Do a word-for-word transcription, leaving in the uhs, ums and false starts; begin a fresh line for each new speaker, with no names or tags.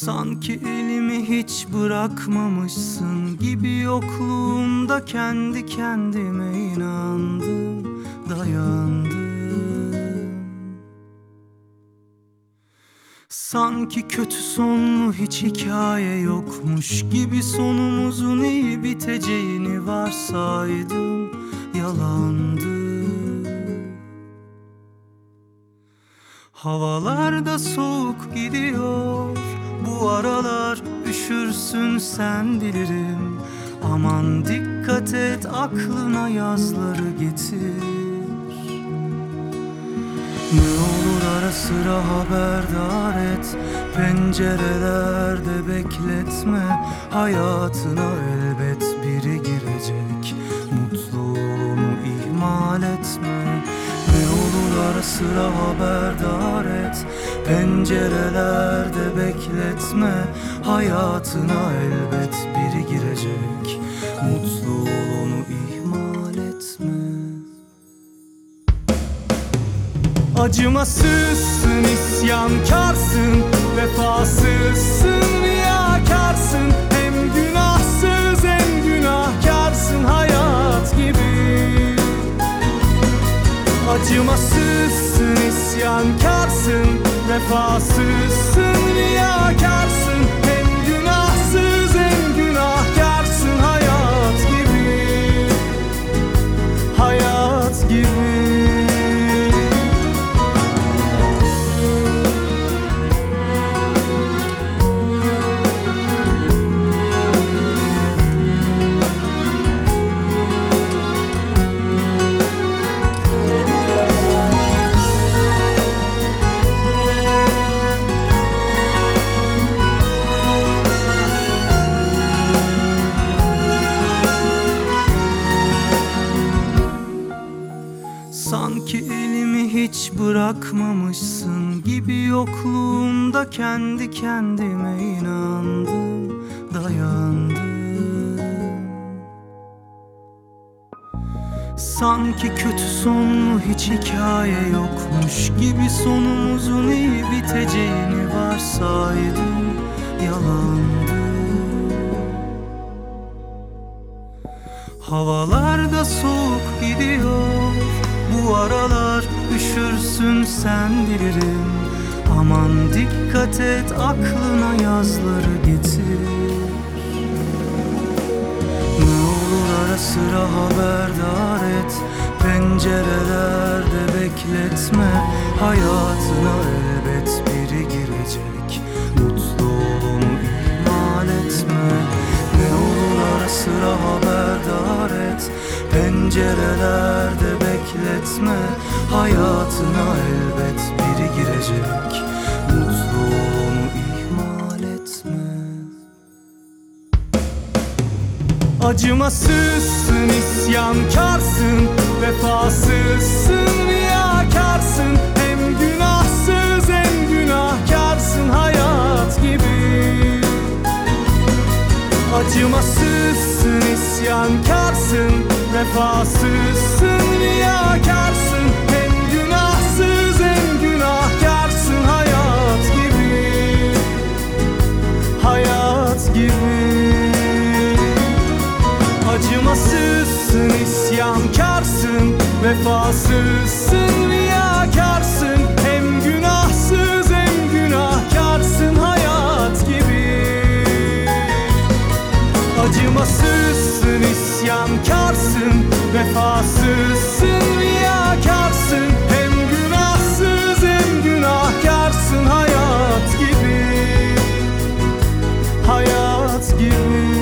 Sanki elimi hiç bırakmamışsın gibi yokluğunda kendi kendime inandım, dayandım. Sanki kötü sonlu hiç hikaye yokmuş gibi sonumuzun iyi biteceğini varsaydım, yalandı. Havalar da soğuk gidiyor bu aralar, üşürsün sen bilirim. Aman dikkat et, aklına yazları getir. Ne olur ara sıra haberdar et, pencerelerde bekletme. Hayatına elbet biri girecek, mutluluğunu ihmal etme. Ne olur ara sıra haberdar et, pencerelerde bekletme. Hayatına elbet biri girecek, mutluluğunu ihmal etme. Acımasızsın, isyankarsın, vefasızsın, riyakarsın. Hem günahsız hem günahkarsın hayat gibi. Acımasızsın, isyankarsın, vefasızsın, riyakarsın. Hem günahsız hem günahkarsın hayat gibi, hayat gibi. Sanki elimi hiç bırakmamışsın gibi yokluğunda kendi kendime inandım, dayandım. Sanki kötü sonlu hiç hikaye yokmuş gibi sonumuzun iyi biteceğini varsaydım, yalandı. Havalar da soğuk gidiyor bu aralar, üşürsün sen bilirim. Aman dikkat et, aklına yazları getir. Ne olur ara sıra haberdar et, pencerelerde bekletme. Hayatına elbet biri girecek, mutluluğunu ihmal etme. Ne olur ara sıra haberdar et, pencerelerde bekletme. Hayatına elbet biri girecek, mutluluğunu ihmal etme. Acımasızsın, isyankarsın, vefasızsın, riyakarsın. Hem günahsız hem günahkarsın hayat gibi. Acımasızsın, isyankarsın, vefasızsın, riyakarsın. Hem günahsız hem günahkarsın hayat gibi, hayat gibi. Acımasızsın, isyankarsın, vefasızsın, riyakarsın. Hem günahsız hem günahkarsın hayat gibi. Acımasızsın, isyankarsın, vefasızsın, riyakarsın. Hem günahsız hem günahkarsın hayat gibi, hayat gibi.